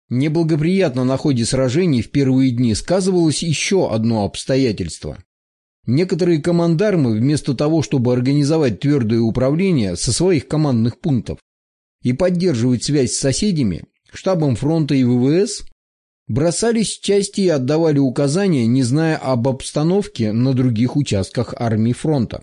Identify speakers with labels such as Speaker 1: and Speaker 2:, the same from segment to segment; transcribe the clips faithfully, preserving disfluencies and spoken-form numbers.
Speaker 1: Неблагоприятно на ходе сражений в первые дни сказывалось еще одно обстоятельство. Некоторые командармы, вместо того, чтобы организовать твердое управление со своих командных пунктов и поддерживать связь с соседями, штабом фронта и вэ вэ эс, бросались в части и отдавали указания, не зная об обстановке на других участках армии фронта.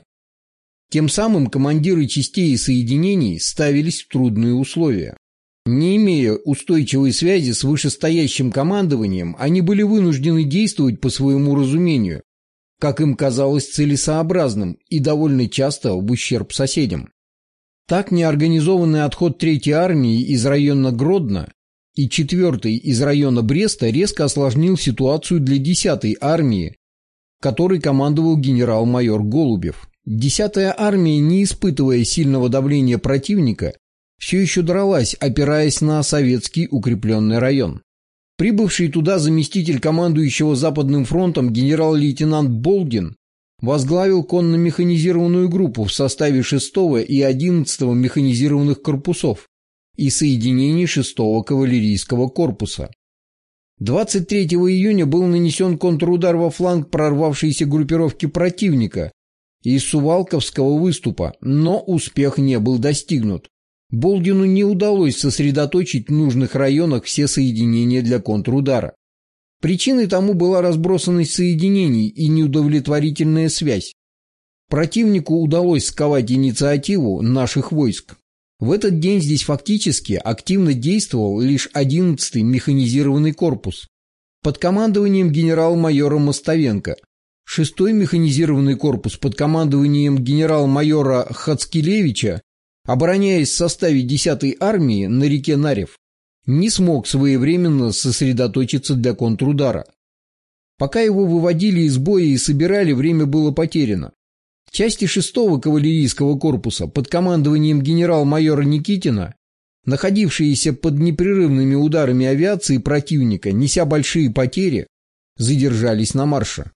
Speaker 1: Тем самым командиры частей и соединений ставились в трудные условия. Не имея устойчивой связи с вышестоящим командованием, они были вынуждены действовать по своему разумению, как им казалось целесообразным, и довольно часто в ущерб соседям. Так неорганизованный отход третьей армии из района Гродно и четвертой из района Бреста резко осложнил ситуацию для десятой армии, которой командовал генерал-майор Голубев. десятая армия, не испытывая сильного давления противника, все еще дралась, опираясь на советский укрепленный район. Прибывший туда заместитель командующего Западным фронтом генерал-лейтенант Болдин возглавил конно-механизированную группу в составе шестого и одиннадцатого механизированных корпусов и соединений шестого кавалерийского корпуса. двадцать третьего июня был нанесен контрудар во фланг прорвавшейся группировки противника из Сувалковского выступа, но успех не был достигнут. Болдину не удалось сосредоточить в нужных районах все соединения для контрудара. Причиной тому была разбросанность соединений и неудовлетворительная связь. Противнику удалось сковать инициативу наших войск. В этот день здесь фактически активно действовал лишь одиннадцатый механизированный корпус под командованием генерал-майора Мостовенко, шестой механизированный корпус под командованием генерал-майора Хацкелевича, обороняясь в составе десятой армии на реке Нарев, не смог своевременно сосредоточиться для контрудара. Пока его выводили из боя и собирали, время было потеряно. Части шестого кавалерийского корпуса под командованием генерал-майора Никитина, находившиеся под непрерывными ударами авиации противника, неся большие потери, задержались на марше.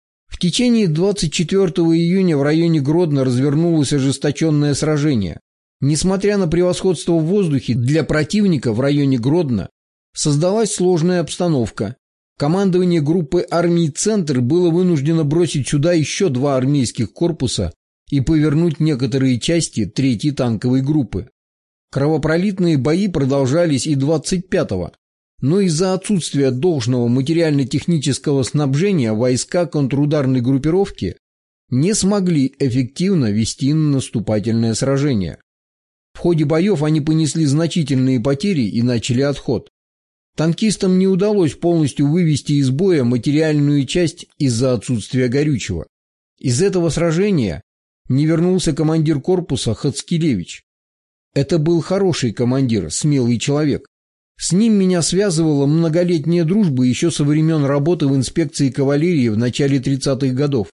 Speaker 1: В течение двадцать четвёртого июня в районе Гродно развернулось ожесточенное сражение. Несмотря на превосходство в воздухе для противника в районе Гродно, создалась сложная обстановка. Командование группы армий «Центр» было вынуждено бросить сюда еще два армейских корпуса и повернуть некоторые части третьей танковой группы. Кровопролитные бои продолжались и двадцать пятого, но из-за отсутствия должного материально-технического снабжения войска контрударной группировки не смогли эффективно вести наступательное сражение. В ходе боев они понесли значительные потери и начали отход. Танкистам не удалось полностью вывести из боя материальную часть из-за отсутствия горючего. Из этого сражения не вернулся командир корпуса Хацкелевич. Это был хороший командир, смелый человек. С ним меня связывала многолетняя дружба еще со времен работы в инспекции кавалерии в начале тридцатых годов.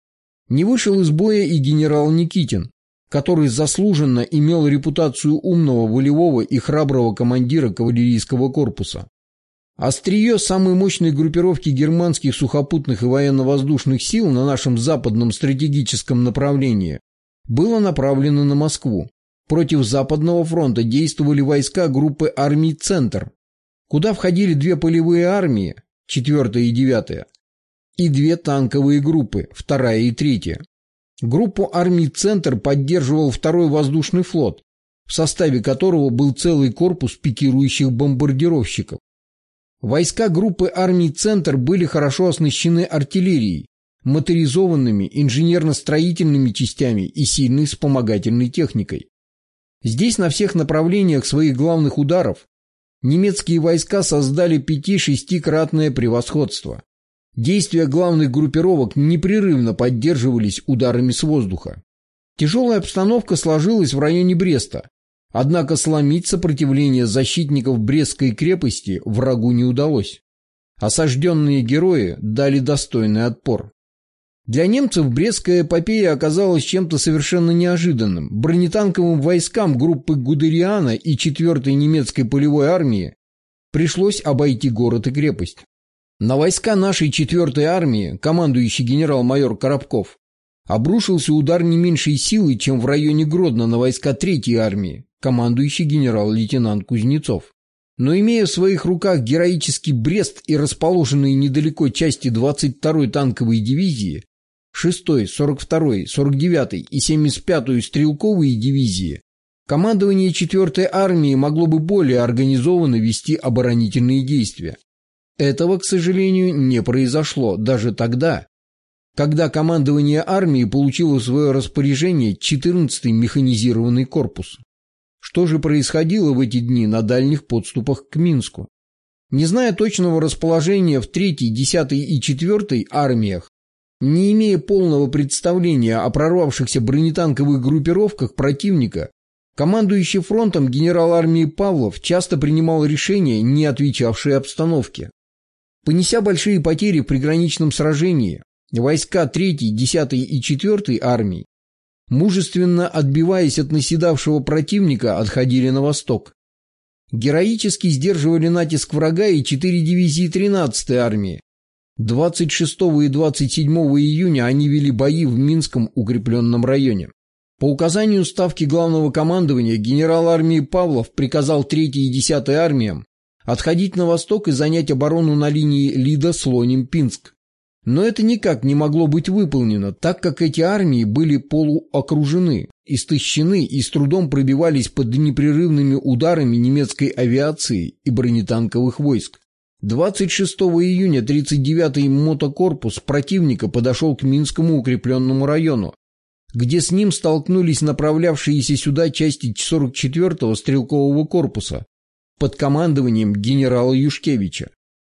Speaker 1: Не вышел из боя и генерал Никитин, который заслуженно имел репутацию умного, волевого и храброго командира кавалерийского корпуса. Острие самой мощной группировки германских сухопутных и военно-воздушных сил на нашем западном стратегическом направлении было направлено на Москву. Против Западного фронта действовали войска группы армий «Центр», куда входили две полевые армии, четвёртая и девятая, и две танковые группы, вторая и третья. Группу армий «Центр» поддерживал второй воздушный флот, в составе которого был целый корпус пикирующих бомбардировщиков. Войска группы армий «Центр» были хорошо оснащены артиллерией, моторизованными инженерно-строительными частями и сильной вспомогательной техникой. Здесь на всех направлениях своих главных ударов немецкие войска создали пяти-шестикратное превосходство. Действия главных группировок непрерывно поддерживались ударами с воздуха. Тяжелая обстановка сложилась в районе Бреста, однако сломить сопротивление защитников Брестской крепости врагу не удалось. Осажденные герои дали достойный отпор. Для немцев Брестская эпопея оказалась чем-то совершенно неожиданным. Бронетанковым войскам группы Гудериана и четвёртой немецкой полевой армии пришлось обойти город и крепость. На войска нашей четвёртой армии, командующий генерал-майор Коробков, обрушился удар не меньшей силы, чем в районе Гродно на войска третьей армии, командующий генерал-лейтенант Кузнецов. Но имея в своих руках героический Брест и расположенные недалеко части двадцать второй танковой дивизии, шестой, сорок второй, сорок девятой и семьдесят пятой стрелковые дивизии, командование четвертой армии могло бы более организованно вести оборонительные действия. Этого, к сожалению, не произошло даже тогда, когда командование армии получило в свое распоряжение четырнадцатый механизированный корпус. Что же происходило в эти дни на дальних подступах к Минску? Не зная точного расположения в третьей, десятой и четвертой армиях, не имея полного представления о прорвавшихся бронетанковых группировках противника, командующий фронтом генерал армии Павлов часто принимал решения, не отвечавшие обстановке. Понеся большие потери в приграничном сражении, войска третьей, десятой и четвертой армий, мужественно отбиваясь от наседавшего противника, отходили на восток. Героически сдерживали натиск врага и четыре дивизии тринадцатой армии. двадцать шестого и двадцать седьмого июня они вели бои в Минском укрепленном районе. По указанию ставки главного командования генерал армии Павлов приказал третьей и десятой армиям отходить на восток и занять оборону на линии Лида-Слоним-Пинск. Но это никак не могло быть выполнено, так как эти армии были полуокружены, истощены и с трудом пробивались под непрерывными ударами немецкой авиации и бронетанковых войск. двадцать шестого июня тридцать девятый мотокорпус противника подошел к Минскому укрепленному району, где с ним столкнулись направлявшиеся сюда части сорок четвёртого стрелкового корпуса под командованием генерала Юшкевича.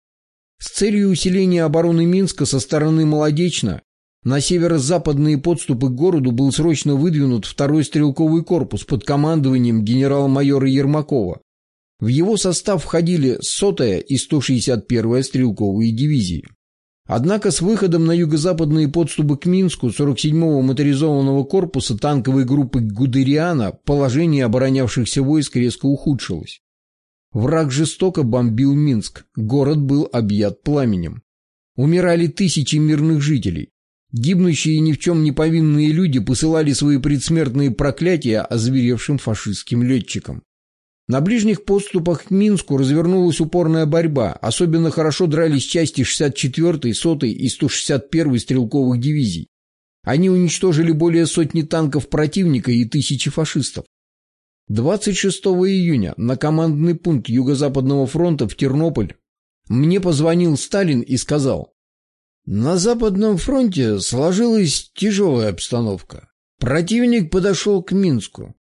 Speaker 1: С целью усиления обороны Минска со стороны Молодечно на северо-западные подступы к городу был срочно выдвинут второй стрелковый корпус под командованием генерала-майора Ермакова. В его состав входили сотая и сто шестьдесят первая стрелковые дивизии. Однако с выходом на юго-западные подступы к Минску сорок седьмого моторизованного корпуса танковой группы Гудериана положение оборонявшихся войск резко ухудшилось. Враг жестоко бомбил Минск, город был объят пламенем. Умирали тысячи мирных жителей. Гибнущие ни в чем не повинные люди посылали свои предсмертные проклятия озверевшим фашистским летчикам. На ближних подступах к Минску развернулась упорная борьба, особенно хорошо дрались части шестьдесят четвёртой, сотой и сто шестьдесят первой стрелковых дивизий. Они уничтожили более сотни танков противника и тысячи фашистов. двадцать шестого июня на командный пункт Юго-Западного фронта в Тернополь мне позвонил Сталин и сказал: «На Западном фронте сложилась тяжелая обстановка. Противник подошел к Минску.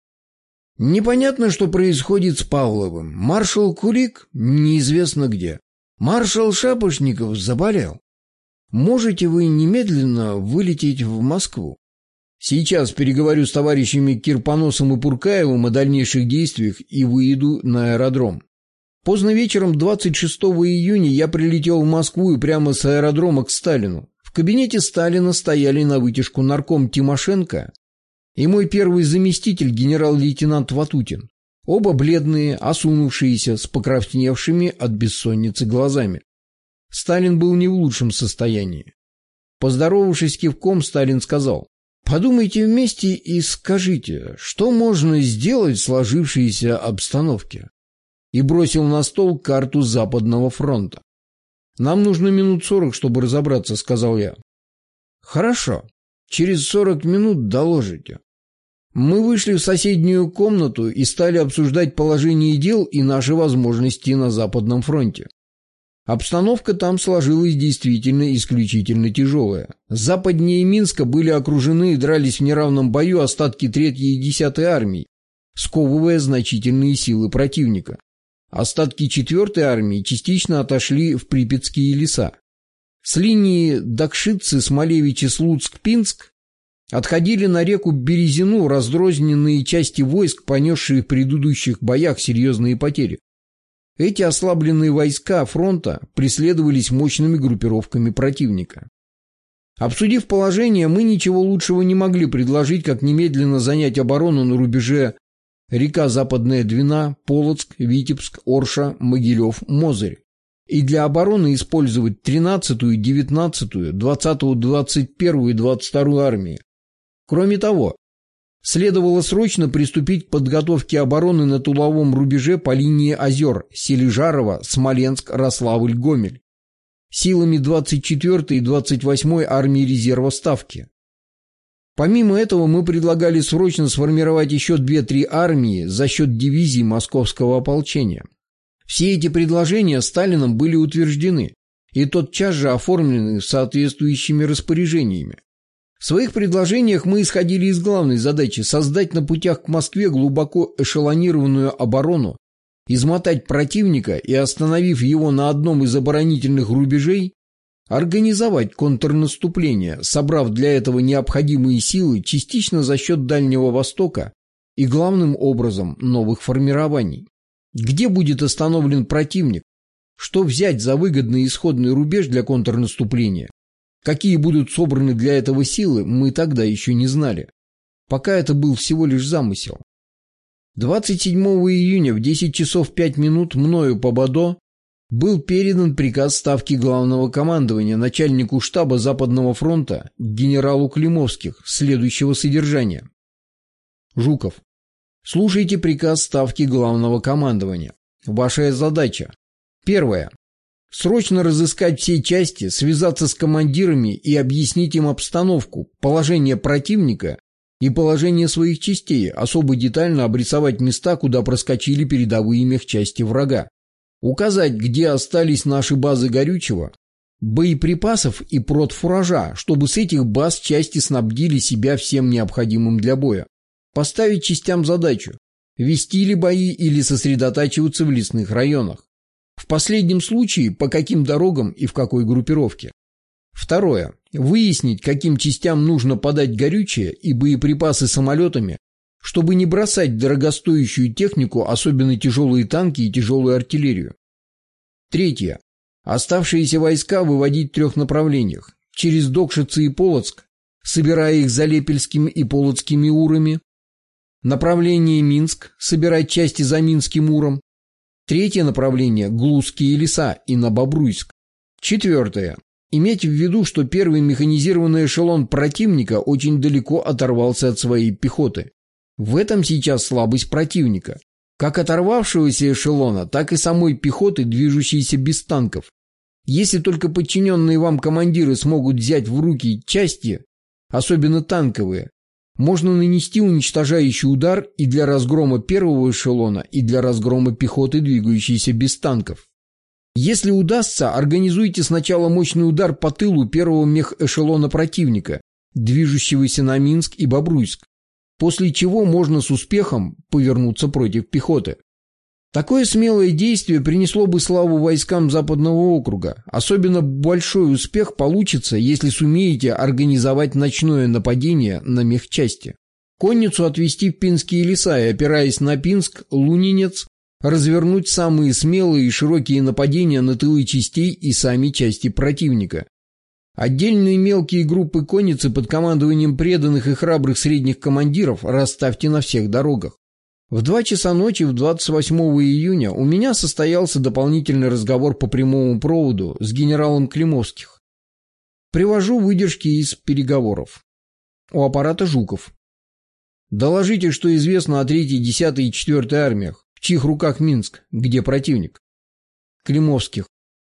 Speaker 1: Непонятно, что происходит с Павловым. Маршал Кулик неизвестно где. Маршал Шапошников заболел. Можете вы немедленно вылететь в Москву? Сейчас переговорю с товарищами Кирпоносом и Пуркаевым о дальнейших действиях и выеду на аэродром». Поздно вечером двадцать шестого июня я прилетел в Москву и прямо с аэродрома к Сталину. В кабинете Сталина стояли на вытяжку нарком Тимошенко и мой первый заместитель генерал-лейтенант Ватутин. Оба бледные, осунувшиеся, с покрасневшими от бессонницы глазами. Сталин был не в лучшем состоянии. Поздоровавшись кивком, Сталин сказал: «Подумайте вместе и скажите, что можно сделать в сложившейся обстановке?» И бросил на стол карту Западного фронта. «Нам нужно минут сорок, чтобы разобраться», — сказал я. «Хорошо. Через сорок минут доложите». Мы вышли в соседнюю комнату и стали обсуждать положение дел и наши возможности на Западном фронте. Обстановка там сложилась действительно исключительно тяжелая. Западнее Минска были окружены и дрались в неравном бою остатки третьей и десятой армий, сковывая значительные силы противника. Остатки четвертой армии частично отошли в Припятские леса. С линии Дакшицы-Смолевичи-Слуцк-Пинск отходили на реку Березину раздрозненные части войск, понесшие в предыдущих боях серьезные потери. Эти ослабленные войска фронта преследовались мощными группировками противника. Обсудив положение, мы ничего лучшего не могли предложить, как немедленно занять оборону на рубеже река Западная Двина, Полоцк, Витебск, Орша, Могилев, Мозырь. И для обороны использовать тринадцатую, девятнадцатую, двадцатую, двадцать первую и двадцать вторую армии. Кроме того, Следовало срочно приступить к подготовке обороны на тыловом рубеже по линии озер Сележарово, Смоленск, Рославль, Гомель силами двадцать четвёртой и двадцать восьмой армии резерва Ставки. Помимо этого мы предлагали срочно сформировать еще две-три армии за счет дивизий московского ополчения. Все эти предложения Сталином были утверждены и тотчас же оформлены соответствующими распоряжениями. В своих предложениях мы исходили из главной задачи создать на путях к Москве глубоко эшелонированную оборону, измотать противника и, остановив его на одном из оборонительных рубежей, организовать контрнаступление, собрав для этого необходимые силы частично за счет Дальнего Востока и главным образом новых формирований. Где будет остановлен противник? Что взять за выгодный исходный рубеж для контрнаступления? Какие будут собраны для этого силы, мы тогда еще не знали. Пока это был всего лишь замысел. двадцать седьмого июня в десять часов пять минут мною по БАДО был передан приказ Ставки Главного командования начальнику штаба Западного фронта генералу Климовских следующего содержания. Жуков. Слушайте приказ Ставки Главного командования. Ваша задача. Первое. Срочно разыскать все части, связаться с командирами и объяснить им обстановку, положение противника и положение своих частей, особо детально обрисовать места, куда проскочили передовые мехчасти врага. Указать, где остались наши базы горючего, боеприпасов и продфуража, чтобы с этих баз части снабдили себя всем необходимым для боя. Поставить частям задачу – вести ли бои или сосредотачиваться в лесных районах. В последнем случае, по каким дорогам и в какой группировке. Второе. Выяснить, каким частям нужно подать горючее и боеприпасы самолетами, чтобы не бросать дорогостоящую технику, особенно тяжелые танки и тяжелую артиллерию. Третье. Оставшиеся войска выводить в трех направлениях. Через Докшицы и Полоцк, собирая их за Лепельскими и Полоцкими урами. Направление Минск, собирать части за Минским уром. Третье направление – Глузские леса и на Бобруйск. Четвертое. Иметь в виду, что первый механизированный эшелон противника очень далеко оторвался от своей пехоты. В этом сейчас слабость противника. Как оторвавшегося эшелона, так и самой пехоты, движущейся без танков. Если только подчиненные вам командиры смогут взять в руки части, особенно танковые, можно нанести уничтожающий удар и для разгрома первого эшелона, и для разгрома пехоты, двигающейся без танков. Если удастся, организуйте сначала мощный удар по тылу первого мехэшелона противника, движущегося на Минск и Бобруйск, после чего можно с успехом повернуться против пехоты. Такое смелое действие принесло бы славу войскам Западного округа. Особенно большой успех получится, если сумеете организовать ночное нападение на мехчасти. Конницу отвести в Пинские леса и, опираясь на Пинск, Лунинец, развернуть самые смелые и широкие нападения на тылы частей и сами части противника. Отдельные мелкие группы конницы под командованием преданных и храбрых средних командиров расставьте на всех дорогах. В два часа ночи в двадцать восьмого июня у меня состоялся дополнительный разговор по прямому проводу с генералом Климовских. Привожу выдержки из переговоров. У аппарата Жуков. Доложите, что известно о третьей, десятой и четвёртой армиях, в чьих руках Минск, где противник. Климовских.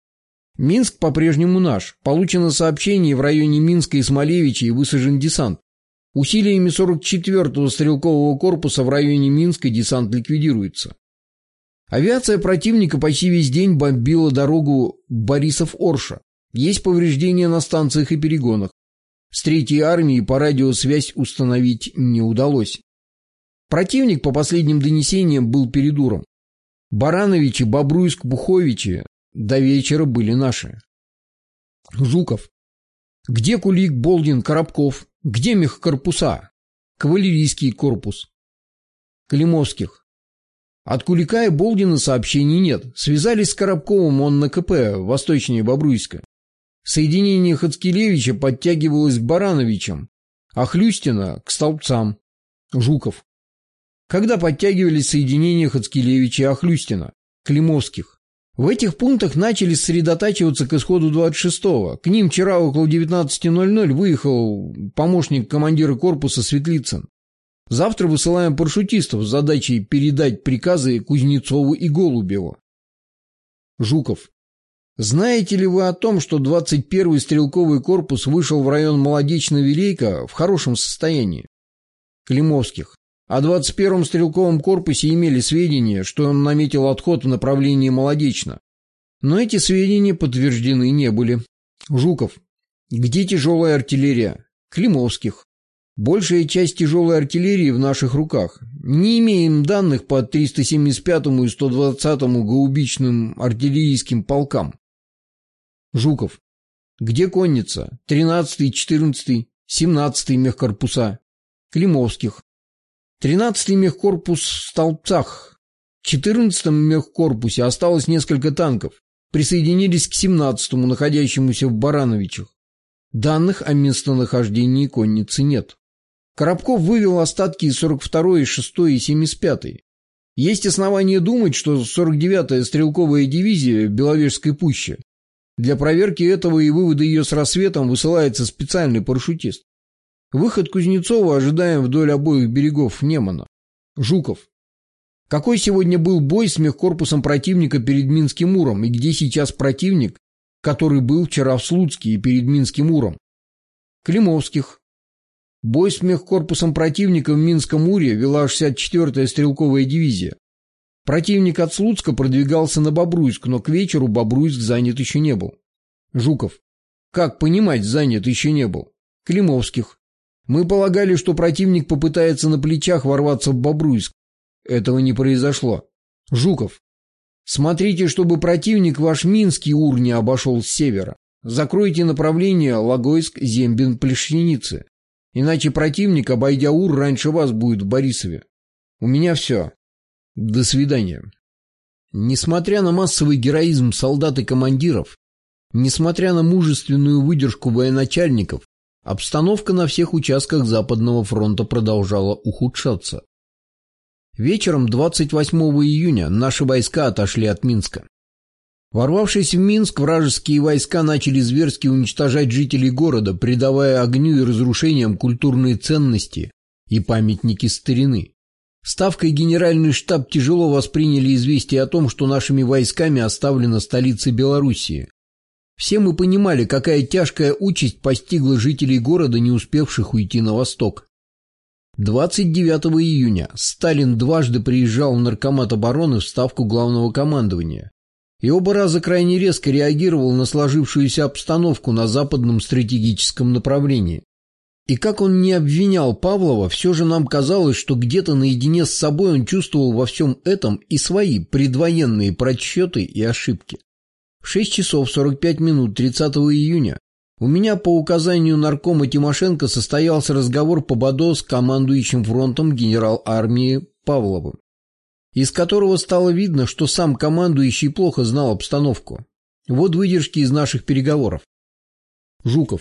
Speaker 1: Минск по-прежнему наш. Получено сообщение, в районе Минска и Смолевича и высажен десант. Усилиями сорок четвёртого стрелкового корпуса в районе Минска десант ликвидируется. Авиация противника почти весь день бомбила дорогу Борисов-Орша. Есть повреждения на станциях и перегонах. С третьей армией по радиосвязь установить не удалось. Противник, по последним донесениям, был перед Уром. Барановичи, Бобруйск, Буховичи до вечера были наши. Жуков. Где Кулик, Болдин, Коробков? Где мехкорпуса? Кавалерийский корпус. Климовских. От Кулика и Болдина сообщений нет. Связались с Коробковым, он на КП, восточнее Бобруйска. Соединение Хацкелевича подтягивалось к Барановичам, а Хлюстина к Столбцам. Жуков. Когда подтягивались соединения Хацкелевича и Охлюстина? Климовских. В этих пунктах начали сосредотачиваться к исходу двадцать шестого. К ним вчера около девятнадцати ноль-ноль выехал помощник командира корпуса Светлицын. Завтра высылаем парашютистов с задачей передать приказы Кузнецову и Голубеву. Жуков. Знаете ли вы о том, что двадцать первый стрелковый корпус вышел в район Молодечно-Вилейка в хорошем состоянии? Климовских. О двадцать первом стрелковом корпусе имели сведения, что он наметил отход в направлении Молодечно. Но эти сведения подтверждены не были. Жуков. Где тяжелая артиллерия? Климовских. Большая часть тяжелой артиллерии в наших руках. Не имеем данных по триста семьдесят пятому и сто двадцатому гаубичным артиллерийским полкам. Жуков. Где конница? тринадцатый, четырнадцатый, семнадцатый мехкорпуса. Климовских. тринадцатый мехкорпус в Столбцах. В четырнадцатом мехкорпусе осталось несколько танков. Присоединились к семнадцатому, находящемуся в Барановичах. Данных о местонахождении конницы нет. Коробков вывел остатки из сорок второй, шестой и семьдесят пятой. Есть основания думать, что сорок девятая стрелковая дивизия в Беловежской пуще. Для проверки этого и вывода ее с рассветом высылается специальный парашютист. Выход Кузнецова ожидаем вдоль обоих берегов Немана. Жуков. Какой сегодня был бой с мехкорпусом противника перед Минским Уром и где сейчас противник, который был вчера в Слуцке и перед Минским Уром? Климовских. Бой с мехкорпусом противника в Минском Уре вела шестьдесят четвёртая стрелковая дивизия. Противник от Слуцка продвигался на Бобруйск, но к вечеру Бобруйск занят еще не был. Жуков. Как понимать, занят еще не был? Климовских. Мы полагали, что противник попытается на плечах ворваться в Бобруйск. Этого не произошло. Жуков. Смотрите, чтобы противник ваш Минский Ур не обошел с севера. Закройте направление Логойск-Зембин-Плещеницы. Иначе противник, обойдя Ур, раньше вас будет в Борисове. У меня все. До свидания. Несмотря на массовый героизм солдат и командиров, несмотря на мужественную выдержку военачальников, обстановка на всех участках Западного фронта продолжала ухудшаться. Вечером двадцать восьмого июня наши войска отошли от Минска. Ворвавшись в Минск, вражеские войска начали зверски уничтожать жителей города, придавая огню и разрушениям культурные ценности и памятники старины. Ставка и генеральный штаб тяжело восприняли известие о том, что нашими войсками оставлена столица Белоруссии. Все мы понимали, какая тяжкая участь постигла жителей города, не успевших уйти на восток. двадцать девятого июня Сталин дважды приезжал в Наркомат обороны в ставку главного командования и оба раза крайне резко реагировал на сложившуюся обстановку на западном стратегическом направлении. И как он не обвинял Павлова, все же нам казалось, что где-то наедине с собой он чувствовал во всем этом и свои предвоенные просчеты и ошибки. В шесть часов сорок пять минут тридцатого июня у меня по указанию наркома Тимошенко состоялся разговор по БАДО с командующим фронтом генерал армии Павловым, из которого стало видно, что сам командующий плохо знал обстановку. Вот выдержки из наших переговоров. Жуков.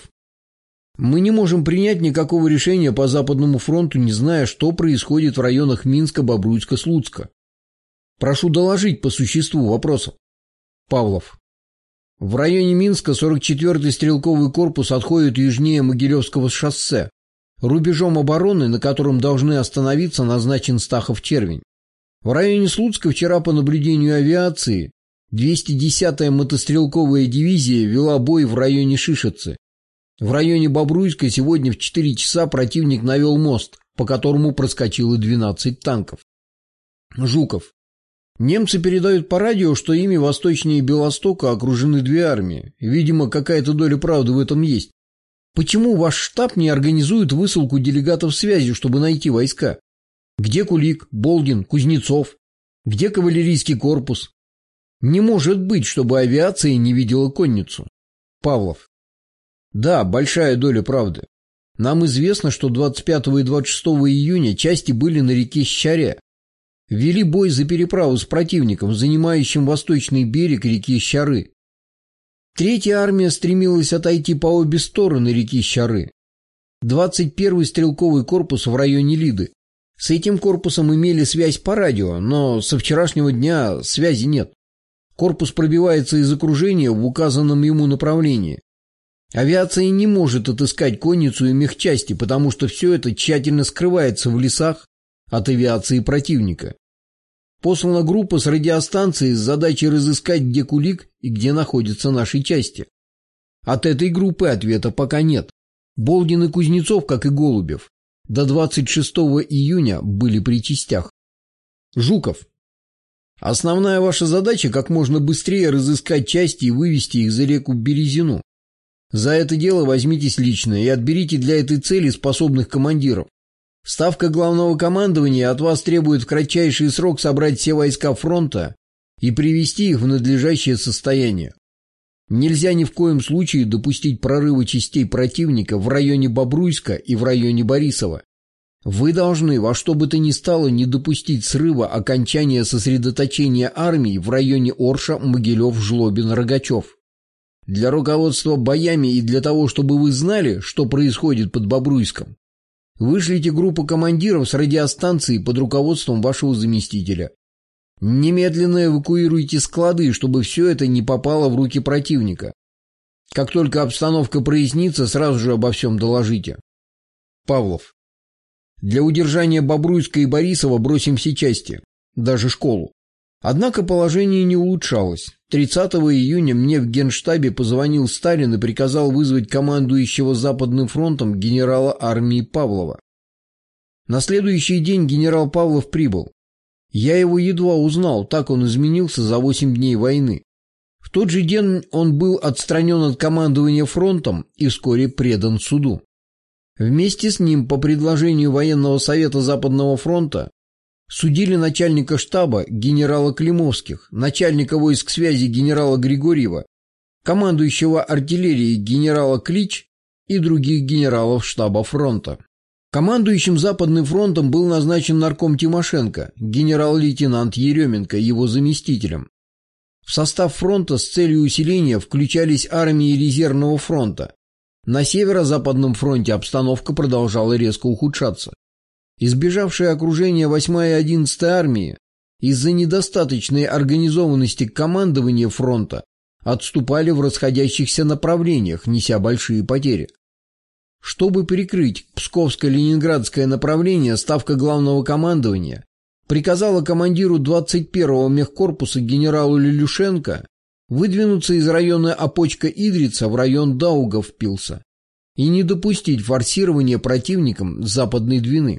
Speaker 1: Мы не можем принять никакого решения по Западному фронту, не зная, что происходит в районах Минска, Бобруйска, Слуцка. Прошу доложить по существу вопросов. Павлов. В районе Минска сорок четвёртый стрелковый корпус отходит южнее Могилевского шоссе. Рубежом обороны, на котором должны остановиться, назначен Стахов-Червень. В районе Слуцка вчера по наблюдению авиации двести десятая мотострелковая дивизия вела бой в районе Шишицы. В районе Бобруйска сегодня в четыре часа противник навел мост, по которому проскочило двенадцать танков. Жуков. Немцы передают по радио, что ими восточнее Белостока окружены две армии. Видимо, какая-то доля правды в этом есть. Почему ваш штаб не организует высылку делегатов связи, чтобы найти войска? Где Кулик, Болдин, Кузнецов? Где кавалерийский корпус? Не может быть, чтобы авиация не видела конницу. Павлов. Да, большая доля правды. Нам известно, что двадцать пятого и двадцать шестого июня части были на реке Щаря. Вели бой за переправу с противником, занимающим восточный берег реки Щары. Третья армия стремилась отойти по обе стороны реки Щары. двадцать первый стрелковый корпус в районе Лиды. С этим корпусом имели связь по радио, но со вчерашнего дня связи нет. Корпус пробивается из окружения в указанном ему направлении. Авиация не может отыскать конницу и мехчасти, потому что все это тщательно скрывается в лесах от авиации противника. Послана группа с радиостанции с задачей разыскать, где Кулик и где находятся наши части. От этой группы ответа пока нет. Болдин и Кузнецов, как и Голубев, до двадцать шестого июня были при частях. Жуков. Основная ваша задача как можно быстрее разыскать части и вывести их за реку Березину. За это дело возьмитесь лично и отберите для этой цели способных командиров. Ставка главного командования от вас требует в кратчайший срок собрать все войска фронта и привести их в надлежащее состояние. Нельзя ни в коем случае допустить прорыва частей противника в районе Бобруйска и в районе Борисова. Вы должны во что бы то ни стало не допустить срыва окончания сосредоточения армии в районе Орша, Могилев, Жлобин, Рогачев. Для руководства боями и для того, чтобы вы знали, что происходит под Бобруйском, вышлите группу командиров с радиостанции под руководством вашего заместителя. Немедленно эвакуируйте склады, чтобы все это не попало в руки противника. Как только обстановка прояснится, сразу же обо всем доложите. Павлов. Для удержания Бобруйска и Борисова бросим все части, даже школу. Однако положение не улучшалось. тридцатого июня мне в Генштабе позвонил Сталин и приказал вызвать командующего Западным фронтом генерала армии Павлова. На следующий день генерал Павлов прибыл. Я его едва узнал, так он изменился за восемь дней войны. В тот же день он был отстранен от командования фронтом и вскоре предан суду. Вместе с ним, по предложению военного совета Западного фронта, судили начальника штаба генерала Климовских, начальника войск связи генерала Григорьева, командующего артиллерией генерала Клич и других генералов штаба фронта. Командующим Западным фронтом был назначен нарком Тимошенко, генерал-лейтенант Еременко, его заместителем. В состав фронта с целью усиления включались армии резервного фронта. На северо-западном фронте обстановка продолжала резко ухудшаться. Избежавшие окружения восьмая и одиннадцатая армии из-за недостаточной организованности командования фронта отступали в расходящихся направлениях, неся большие потери. Чтобы перекрыть Псковско-Ленинградское направление, ставка главного командования приказала командиру двадцать первого мехкорпуса генералу Лелюшенко выдвинуться из района Опочка-Идрица в район Даугавпилса и не допустить форсирования противником Западной Двины.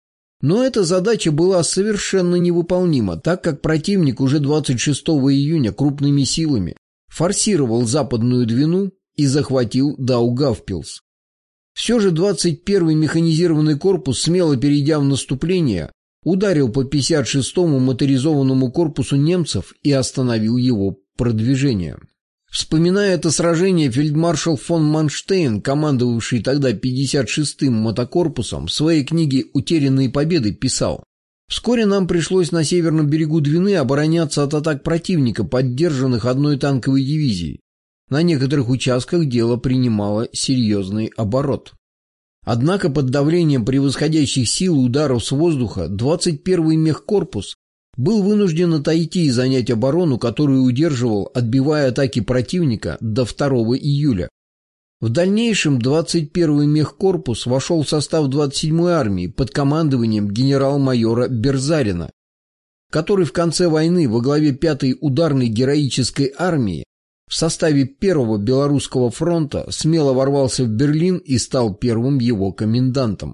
Speaker 1: Но эта задача была совершенно невыполнима, так как противник уже двадцать шестого июня крупными силами форсировал Западную Двину и захватил Даугавпилс. Все же двадцать первый механизированный корпус, смело перейдя в наступление, ударил по пятьдесят шестому моторизованному корпусу немцев и остановил его продвижение. Вспоминая это сражение, фельдмаршал фон Манштейн, командовавший тогда пятьдесят шестым мотокорпусом, в своей книге «Утерянные победы» писал: «Вскоре нам пришлось на северном берегу Двины обороняться от атак противника, поддержанных одной танковой дивизией. На некоторых участках дело принимало серьезный оборот. Однако под давлением превосходящих сил и ударов с воздуха двадцать первый мехкорпус был вынужден отойти и занять оборону, которую удерживал, отбивая атаки противника до второго июля. В дальнейшем двадцать первый мехкорпус вошел в состав двадцать седьмой армии под командованием генерал-майора Берзарина, который в конце войны во главе пятой ударной героической армии в составе первого Белорусского фронта смело ворвался в Берлин и стал первым его комендантом.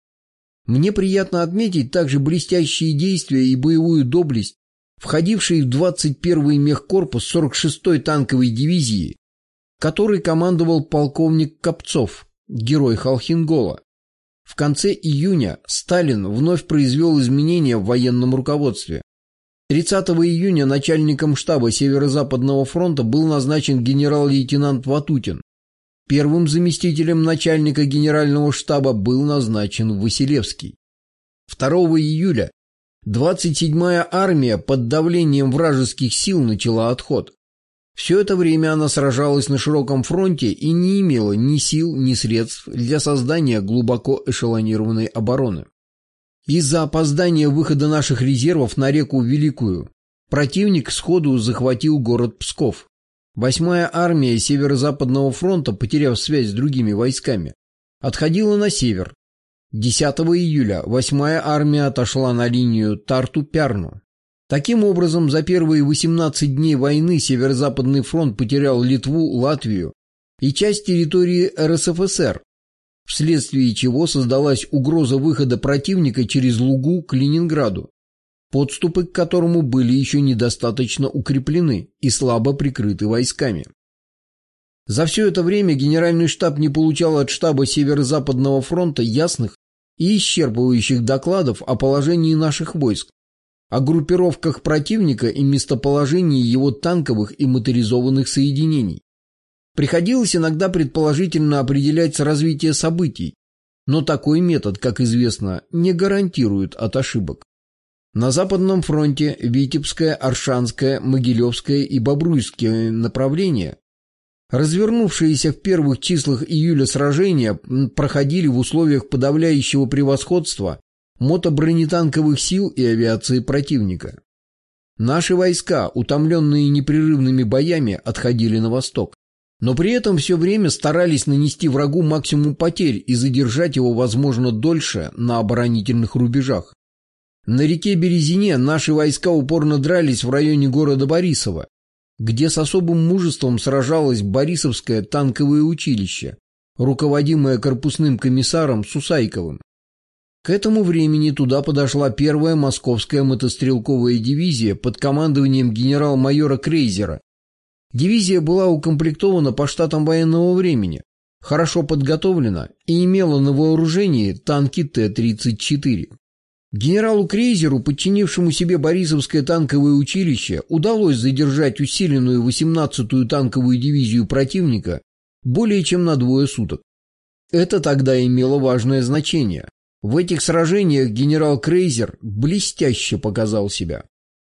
Speaker 1: Мне приятно отметить также блестящие действия и боевую доблесть, входившие в двадцать первый мехкорпус сорок шестой танковой дивизии, которой командовал полковник Копцов, герой Холхенгола. В конце июня Сталин вновь произвел изменения в военном руководстве. тридцатого июня начальником штаба Северо-Западного фронта был назначен генерал-лейтенант Ватутин. Первым заместителем начальника генерального штаба был назначен Василевский. второго июля двадцать седьмая армия под давлением вражеских сил начала отход. Все это время она сражалась на широком фронте и не имела ни сил, ни средств для создания глубоко эшелонированной обороны. Из-за опоздания выхода наших резервов на реку Великую противник сходу захватил город Псков. Восьмая армия Северо-Западного фронта, потеряв связь с другими войсками, отходила на север. десятого июля восьмая армия отошла на линию Тарту-Пярну. Таким образом, за первые восемнадцать дней войны Северо-Западный фронт потерял Литву, Латвию и часть территории эр эс эф эс эр, вследствие чего создалась угроза выхода противника через Лугу к Ленинграду, подступы к которому были еще недостаточно укреплены и слабо прикрыты войсками. За все это время Генеральный штаб не получал от штаба Северо-Западного фронта ясных и исчерпывающих докладов о положении наших войск, о группировках противника и местоположении его танковых и моторизованных соединений. Приходилось иногда предположительно определять развитие событий, но такой метод, как известно, не гарантирует от ошибок. На Западном фронте Витебское, Оршанское, Могилевское и Бобруйское направления, развернувшиеся в первых числах июля сражения, проходили в условиях подавляющего превосходства мотобронетанковых сил и авиации противника. Наши войска, утомленные непрерывными боями, отходили на восток, но при этом все время старались нанести врагу максимум потерь и задержать его, возможно, дольше на оборонительных рубежах. На реке Березине наши войска упорно дрались в районе города Борисово, где с особым мужеством сражалось Борисовское танковое училище, руководимое корпусным комиссаром Сусайковым. К этому времени туда подошла первая московская мотострелковая дивизия под командованием генерал-майора Крейзера. Дивизия была укомплектована по штатам военного времени, хорошо подготовлена и имела на вооружении танки Т тридцать четыре. Генералу Крейзеру, подчинившему себе Борисовское танковое училище, удалось задержать усиленную восемнадцатую танковую дивизию противника более чем на двое суток. Это тогда имело важное значение. В этих сражениях генерал Крейзер блестяще показал себя.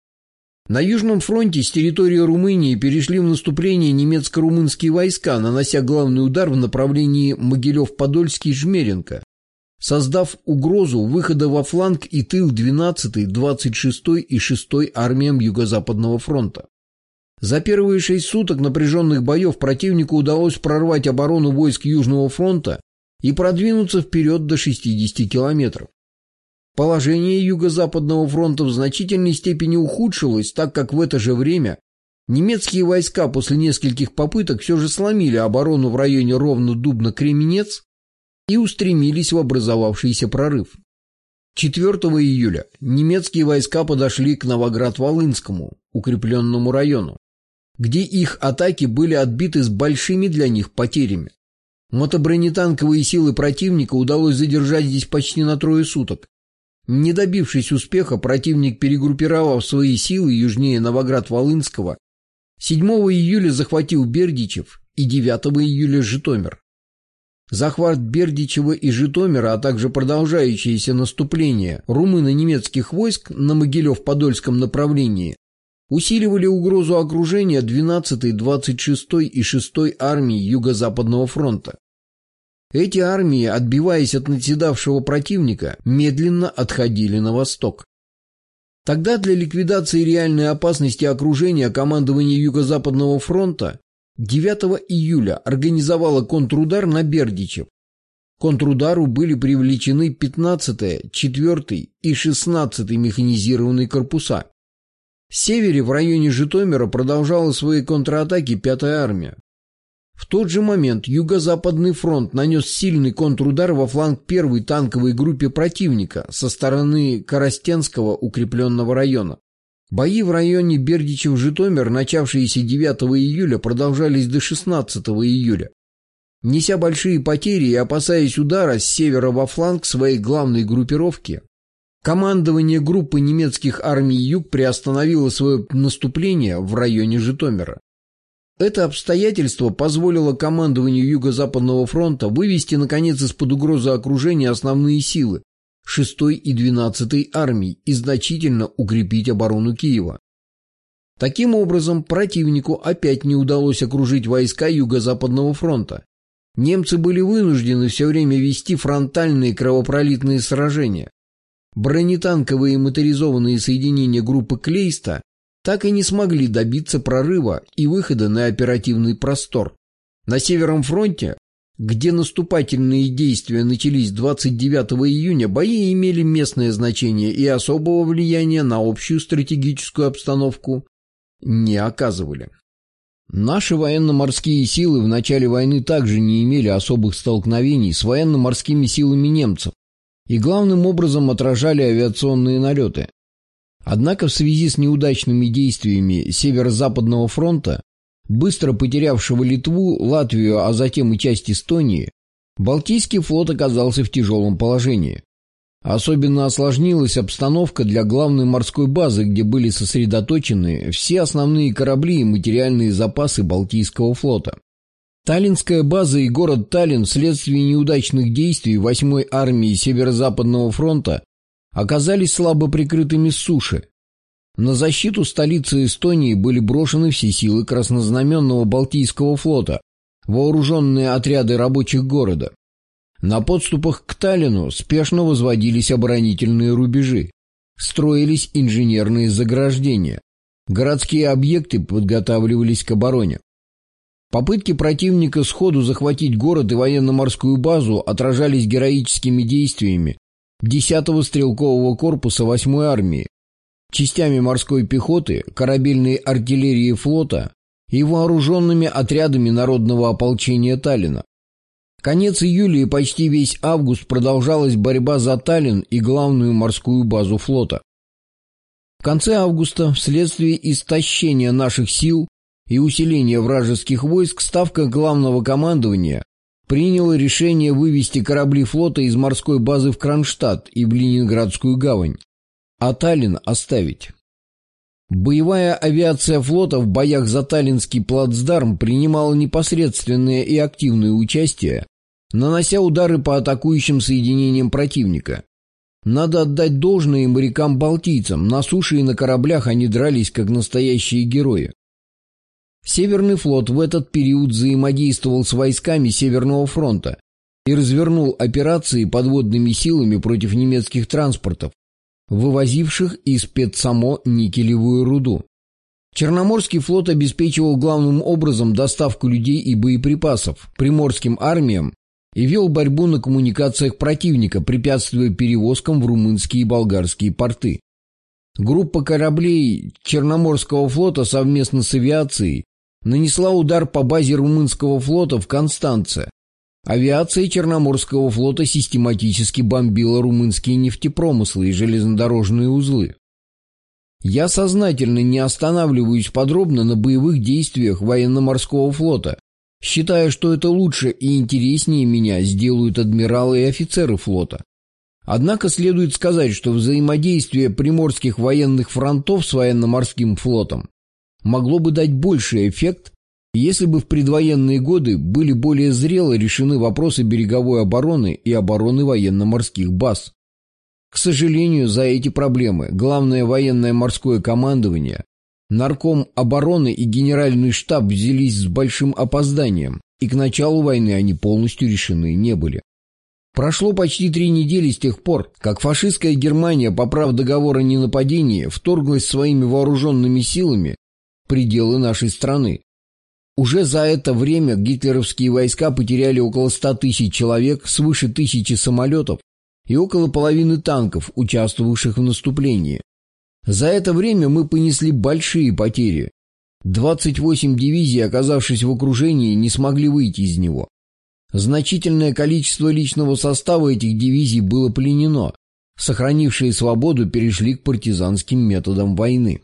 Speaker 1: На Южном фронте с территории Румынии перешли в наступление немецко-румынские войска, нанося главный удар в направлении Могилев-Подольский-Жмеринка, создав угрозу выхода во фланг и тыл двенадцатой, двадцать шестой и шестой армиям Юго-Западного фронта. За первые шесть суток напряженных боев противнику удалось прорвать оборону войск Южного фронта и продвинуться вперед до шестидесяти километров. Положение Юго-Западного фронта в значительной степени ухудшилось, так как в это же время немецкие войска после нескольких попыток все же сломили оборону в районе Ровно-Дубно-Кременец и устремились в образовавшийся прорыв. четвёртого июля немецкие войска подошли к Новоград-Волынскому, укрепленному району, где их атаки были отбиты с большими для них потерями. Мотобронетанковые силы противника удалось задержать здесь почти на трое суток. Не добившись успеха, противник, перегруппировав свои силы южнее Новоград-Волынского, седьмого июля захватил Бердичев и девятого июля Житомир. Захват Бердичева и Житомира, а также продолжающееся наступление румыно-немецких войск на Могилев-Подольском направлении усиливали угрозу окружения двенадцатой, двадцать шестой и шестой армии Юго-Западного фронта. Эти армии, отбиваясь от наседавшего противника, медленно отходили на восток. Тогда для ликвидации реальной опасности окружения командование Юго-Западного фронта девятого июля организовало контрудар на Бердичев. К контрудару были привлечены пятнадцатая, четвёртая и шестнадцатая механизированные корпуса. С севере в районе Житомира продолжала свои контратаки пятая армия. В тот же момент Юго-Западный фронт нанес сильный контрудар во фланг первой танковой группе противника со стороны Коростенского укрепленного района. Бои в районе Бердичев-Житомир, начавшиеся девятого июля, продолжались до шестнадцатого июля. Неся большие потери и опасаясь удара с севера во фланг своей главной группировки, командование группы немецких армий Юг приостановило свое наступление в районе Житомира. Это обстоятельство позволило командованию Юго-Западного фронта вывести, наконец, из-под угрозы окружения основные силы шестой и двенадцатой армий и значительно укрепить оборону Киева. Таким образом, противнику опять не удалось окружить войска Юго-Западного фронта. Немцы были вынуждены все время вести фронтальные кровопролитные сражения. Бронетанковые и моторизованные соединения группы Клейста так и не смогли добиться прорыва и выхода на оперативный простор. На Северном фронте, где наступательные действия начались двадцать девятого июня, бои имели местное значение и особого влияния на общую стратегическую обстановку не оказывали. Наши военно-морские силы в начале войны также не имели особых столкновений с военно-морскими силами немцев и главным образом отражали авиационные налеты. Однако в связи с неудачными действиями Северо-Западного фронта, быстро потерявшего Литву, Латвию, а затем и часть Эстонии, Балтийский флот оказался в тяжелом положении. Особенно осложнилась обстановка для главной морской базы, где были сосредоточены все основные корабли и материальные запасы Балтийского флота. Таллинская база и город Таллин вследствие неудачных действий восьмой армии Северо-Западного фронта оказались слабо прикрытыми с суши. На защиту столицы Эстонии были брошены все силы краснознаменного Балтийского флота, вооруженные отряды рабочих города. На подступах к Таллину спешно возводились оборонительные рубежи, строились инженерные заграждения, городские объекты подготавливались к обороне. Попытки противника сходу захватить город и военно-морскую базу отражались героическими действиями десятого стрелкового корпуса восьмой армии, частями морской пехоты, корабельной артиллерии флота и вооруженными отрядами народного ополчения Таллина. Конец июля и почти весь август продолжалась борьба за Таллин и главную морскую базу флота. В конце августа, вследствие истощения наших сил и усиления вражеских войск, Ставка Главного командования приняла решение вывести корабли флота из морской базы в Кронштадт и в Ленинградскую гавань, а Таллин оставить. Боевая авиация флота в боях за Таллинский плацдарм принимала непосредственное и активное участие, нанося удары по атакующим соединениям противника. Надо отдать должное и морякам-балтийцам, на суше и на кораблях они дрались как настоящие герои. Северный флот в этот период взаимодействовал с войсками Северного фронта и развернул операции подводными силами против немецких транспортов, вывозивших из Петсамо никелевую руду. Черноморский флот обеспечивал главным образом доставку людей и боеприпасов приморским армиям и вел борьбу на коммуникациях противника, препятствуя перевозкам в румынские и болгарские порты. Группа кораблей Черноморского флота совместно с авиацией нанесла удар по базе румынского флота в Констанце. Авиация Черноморского флота систематически бомбила румынские нефтепромыслы и железнодорожные узлы. Я сознательно не останавливаюсь подробно на боевых действиях военно-морского флота, считая, что это лучше и интереснее меня сделают адмиралы и офицеры флота. Однако следует сказать, что взаимодействие приморских военных фронтов с военно-морским флотом могло бы дать больший эффект, если бы в предвоенные годы были более зрело решены вопросы береговой обороны и обороны военно-морских баз. К сожалению, за эти проблемы Главное военное морское командование, Нарком обороны и Генеральный штаб взялись с большим опозданием, и к началу войны они полностью решены не были. Прошло почти три недели с тех пор, как фашистская Германия, поправ договор о ненападении, вторглась своими вооруженными силами в пределы нашей страны. Уже за это время гитлеровские войска потеряли около ста тысяч человек, свыше тысячи самолетов и около половины танков, участвовавших в наступлении. За это время мы понесли большие потери. двадцать восемь дивизий, оказавшись в окружении, не смогли выйти из него. Значительное количество личного состава этих дивизий было пленено. Сохранившие свободу перешли к партизанским методам войны.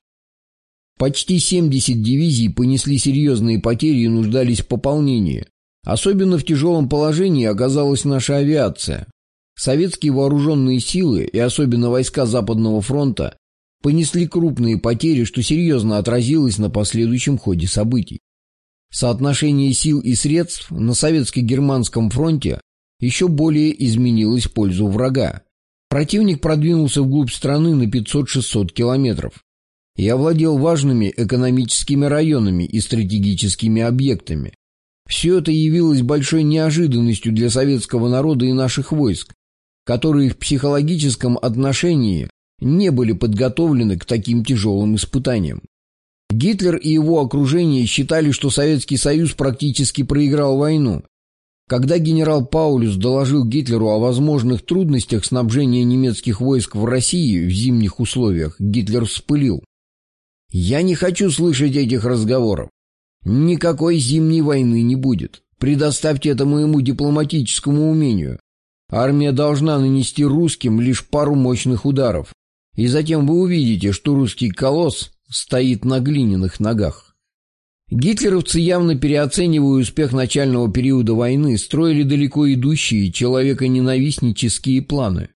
Speaker 1: Почти семьдесят дивизий понесли серьезные потери и нуждались в пополнении. Особенно в тяжелом положении оказалась наша авиация. Советские вооруженные силы, и особенно войска Западного фронта, понесли крупные потери, что серьезно отразилось на последующем ходе событий. Соотношение сил и средств на советско-германском фронте еще более изменилось в пользу врага. Противник продвинулся вглубь страны на пятьсот-шестьсот километров и овладел важными экономическими районами и стратегическими объектами. Все это явилось большой неожиданностью для советского народа и наших войск, которые в психологическом отношении не были подготовлены к таким тяжелым испытаниям. Гитлер и его окружение считали, что Советский Союз практически проиграл войну. Когда генерал Паулюс доложил Гитлеру о возможных трудностях снабжения немецких войск в России в зимних условиях, Гитлер вспылил. «Я не хочу слышать этих разговоров. Никакой зимней войны не будет. Предоставьте это моему дипломатическому умению. Армия должна нанести русским лишь пару мощных ударов. И затем вы увидите, что русский колосс стоит на глиняных ногах». Гитлеровцы, явно переоценивая успех начального периода войны, строили далеко идущие человеконенавистнические планы.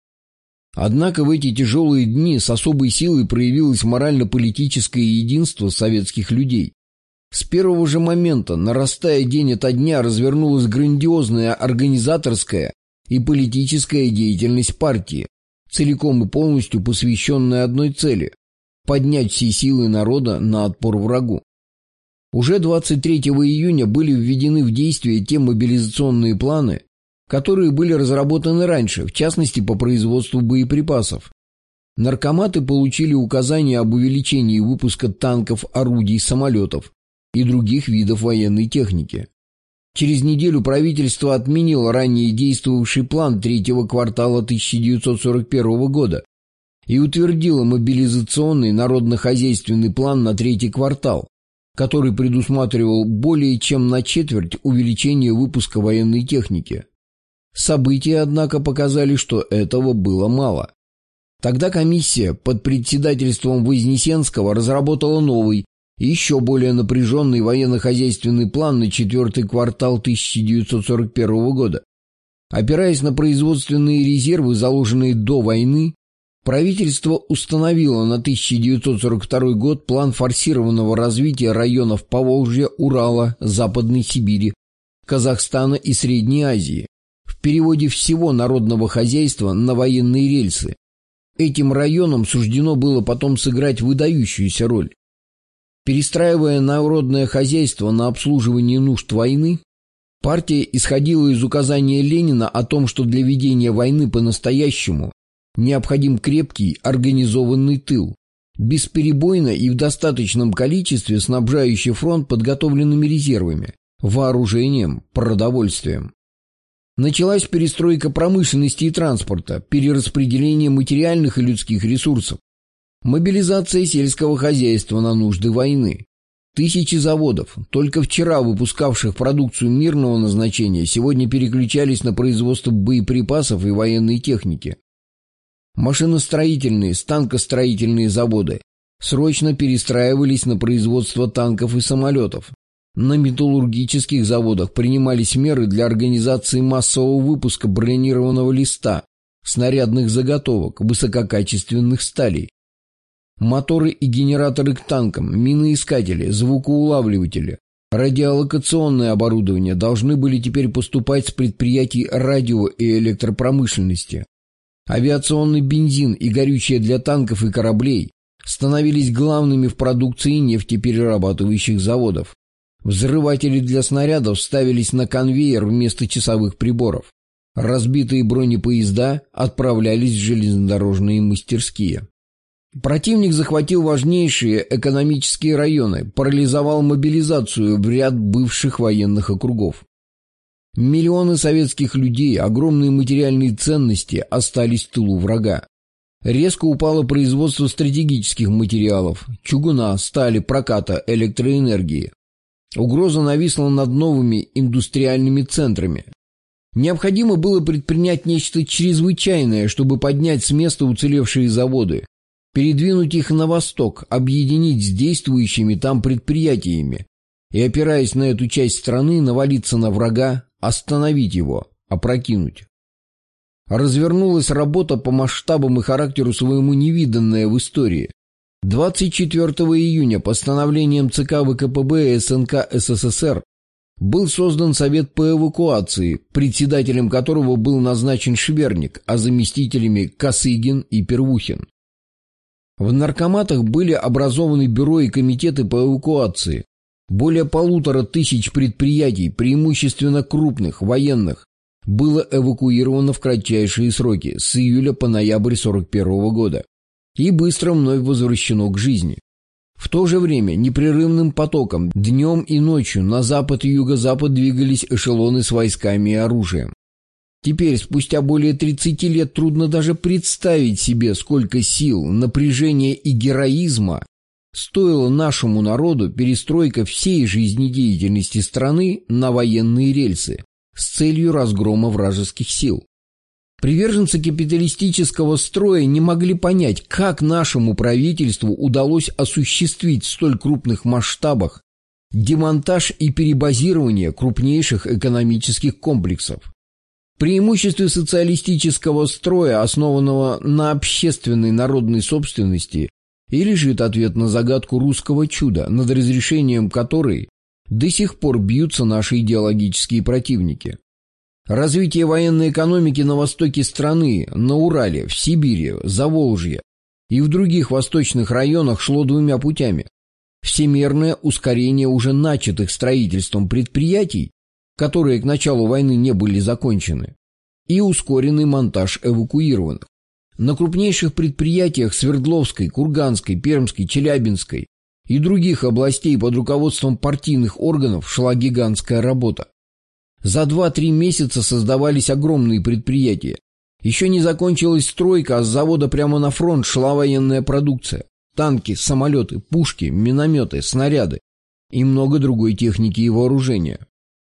Speaker 1: Однако в эти тяжелые дни с особой силой проявилось морально-политическое единство советских людей. С первого же момента, нарастая день ото дня, развернулась грандиозная организаторская и политическая деятельность партии, целиком и полностью посвященная одной цели – поднять все силы народа на отпор врагу. Уже двадцать третьего июня были введены в действие те мобилизационные планы, которые были разработаны раньше, в частности по производству боеприпасов. Наркоматы получили указания об увеличении выпуска танков, орудий, самолетов и других видов военной техники. Через неделю правительство отменило ранее действовавший план третьего квартала тысяча девятьсот сорок первого года и утвердило мобилизационный народно-хозяйственный план на третий квартал, который предусматривал более чем на четверть увеличение выпуска военной техники. События, однако, показали, что этого было мало. Тогда комиссия под председательством Вознесенского разработала новый, еще более напряженный военно-хозяйственный план на четвертый квартал тысяча девятьсот сорок первого года. Опираясь на производственные резервы, заложенные до войны, правительство установило на тысяча девятьсот сорок второй год план форсированного развития районов Поволжья, Урала, Западной Сибири, Казахстана и Средней Азии, в переводе всего народного хозяйства на военные рельсы. Этим районам суждено было потом сыграть выдающуюся роль. Перестраивая народное хозяйство на обслуживание нужд войны, партия исходила из указания Ленина о том, что для ведения войны по-настоящему необходим крепкий, организованный тыл, бесперебойно и в достаточном количестве снабжающий фронт подготовленными резервами, вооружением, продовольствием. Началась перестройка промышленности и транспорта, перераспределение материальных и людских ресурсов, мобилизация сельского хозяйства на нужды войны. Тысячи заводов, только вчера выпускавших продукцию мирного назначения, сегодня переключались на производство боеприпасов и военной техники. Машиностроительные, станкостроительные заводы срочно перестраивались на производство танков и самолетов. На металлургических заводах принимались меры для организации массового выпуска бронированного листа, снарядных заготовок, высококачественных сталей. Моторы и генераторы к танкам, миноискатели, звукоулавливатели, радиолокационное оборудование должны были теперь поступать с предприятий радио- и электропромышленности. Авиационный бензин и горючее для танков и кораблей становились главными в продукции нефтеперерабатывающих заводов. Взрыватели для снарядов ставились на конвейер вместо часовых приборов. Разбитые бронепоезда отправлялись в железнодорожные мастерские. Противник захватил важнейшие экономические районы, парализовал мобилизацию в ряд бывших военных округов. Миллионы советских людей, огромные материальные ценности остались в тылу врага. Резко упало производство стратегических материалов, чугуна, стали, проката, электроэнергии. Угроза нависла над новыми индустриальными центрами. Необходимо было предпринять нечто чрезвычайное, чтобы поднять с места уцелевшие заводы, передвинуть их на восток, объединить с действующими там предприятиями и, опираясь на эту часть страны, навалиться на врага, остановить его, опрокинуть. Развернулась работа по масштабам и характеру своему невиданная в истории. двадцать четвёртого июня постановлением ЦК ВКПБ и СНК СССР был создан Совет по эвакуации, председателем которого был назначен Шверник, а заместителями Косыгин и Первухин. В наркоматах были образованы бюро и комитеты по эвакуации. Более полутора тысяч предприятий, преимущественно крупных, военных, было эвакуировано в кратчайшие сроки, с июля по ноябрь сорок первого года, и быстро вновь возвращено к жизни. В то же время непрерывным потоком днем и ночью на запад и юго-запад двигались эшелоны с войсками и оружием. Теперь, спустя более тридцати лет, трудно даже представить себе, сколько сил, напряжения и героизма стоила нашему народу перестройка всей жизнедеятельности страны на военные рельсы с целью разгрома вражеских сил. Приверженцы капиталистического строя не могли понять, как нашему правительству удалось осуществить в столь крупных масштабах демонтаж и перебазирование крупнейших экономических комплексов. В преимуществе социалистического строя, основанного на общественной народной собственности, и лежит ответ на загадку русского чуда, над разрешением которой до сих пор бьются наши идеологические противники. Развитие военной экономики на востоке страны, на Урале, в Сибири, Заволжье и в других восточных районах шло двумя путями. Всемерное ускорение уже начатых строительством предприятий, которые к началу войны не были закончены, и ускоренный монтаж эвакуированных. На крупнейших предприятиях Свердловской, Курганской, Пермской, Челябинской и других областей под руководством партийных органов шла гигантская работа. За два-три месяца создавались огромные предприятия. Еще не закончилась стройка, а с завода прямо на фронт шла военная продукция. Танки, самолеты, пушки, минометы, снаряды и много другой техники и вооружения.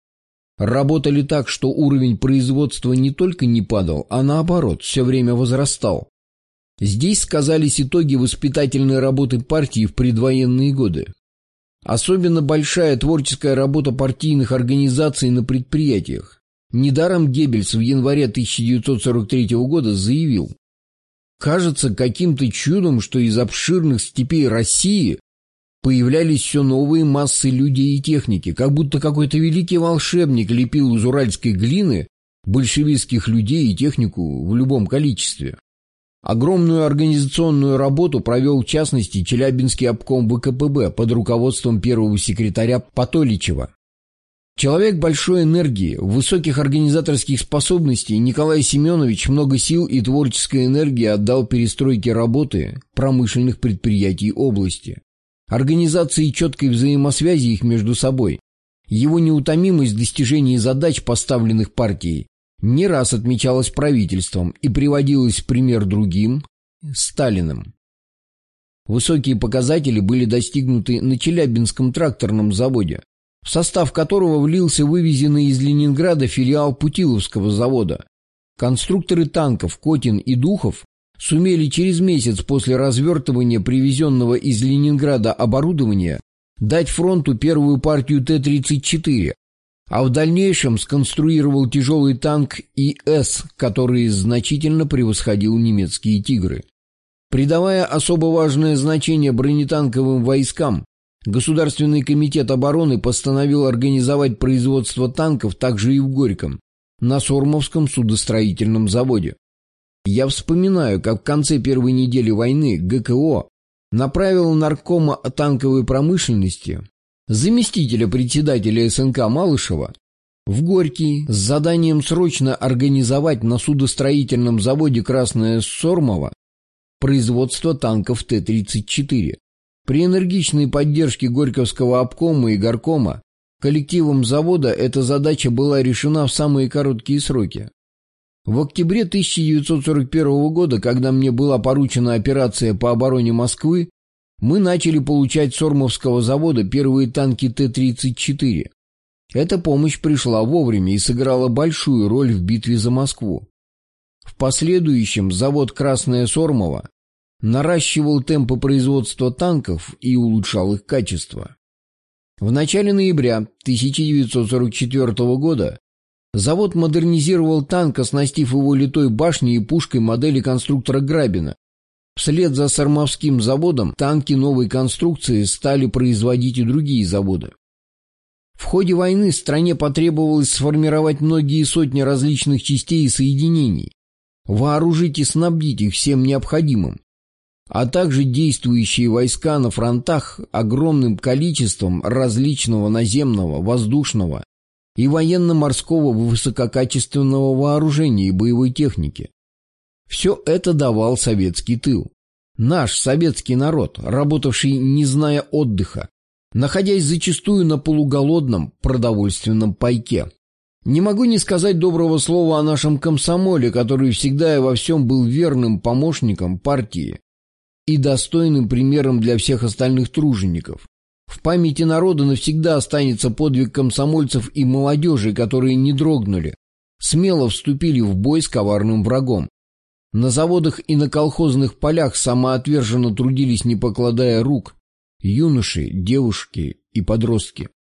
Speaker 1: Работали так, что уровень производства не только не падал, а наоборот, все время возрастал. Здесь сказались итоги воспитательной работы партии в предвоенные годы. Особенно большая творческая работа партийных организаций на предприятиях. Недаром Геббельс в январе тысяча девятьсот сорок третьего года заявил: «Кажется каким-то чудом, что из обширных степей России появлялись все новые массы людей и техники, как будто какой-то великий волшебник лепил из уральской глины большевистских людей и технику в любом количестве». Огромную организационную работу провел в частности Челябинский обком вэ ка пэ бэ под руководством первого секретаря Патоличева. Человек большой энергии, высоких организаторских способностей, Николай Семенович много сил и творческой энергии отдал перестройке работы промышленных предприятий области, организации четкой взаимосвязи их между собой. Его неутомимость в достижении задач, поставленных партией, не раз отмечалась правительством и приводилась в пример другим – Сталиным. Высокие показатели были достигнуты на Челябинском тракторном заводе, в состав которого влился вывезенный из Ленинграда филиал Путиловского завода. Конструкторы танков Котин и Духов сумели через месяц после развертывания привезенного из Ленинграда оборудования дать фронту первую партию Т тридцать четыре, а в дальнейшем сконструировал тяжелый танк И С, который значительно превосходил немецкие «Тигры». Придавая особо важное значение бронетанковым войскам, Государственный комитет обороны постановил организовать производство танков также и в Горьком, на Сормовском судостроительном заводе. Я вспоминаю, как в конце первой недели войны Г К О направил наркома танковой промышленности, заместителя председателя С Н К Малышева, в Горький с заданием срочно организовать на судостроительном заводе «Красное Сормово» производство танков Т тридцать четыре. При энергичной поддержке Горьковского обкома и горкома коллективом завода эта задача была решена в самые короткие сроки. В октябре тысяча девятьсот сорок первого года, когда мне была поручена операция по обороне Москвы, мы начали получать с Сормовского завода первые танки Т тридцать четыре. Эта помощь пришла вовремя и сыграла большую роль в битве за Москву. В последующем завод «Красное Сормово» наращивал темпы производства танков и улучшал их качество. В начале ноября тысяча девятьсот сорок четвертого года завод модернизировал танк, оснастив его литой башней и пушкой модели конструктора Грабина. Вслед за Сормовским заводом танки новой конструкции стали производить и другие заводы. В ходе войны стране потребовалось сформировать многие сотни различных частей и соединений, вооружить и снабдить их всем необходимым, а также действующие войска на фронтах огромным количеством различного наземного, воздушного и военно-морского высококачественного вооружения и боевой техники. Все это давал советский тыл. Наш советский народ, работавший не зная отдыха, находясь зачастую на полуголодном продовольственном пайке. Не могу не сказать доброго слова о нашем комсомоле, который всегда и во всем был верным помощником партии и достойным примером для всех остальных тружеников. В памяти народа навсегда останется подвиг комсомольцев и молодежи, которые не дрогнули, смело вступили в бой с коварным врагом. На заводах и на колхозных полях самоотверженно трудились, не покладая рук, юноши, девушки и подростки.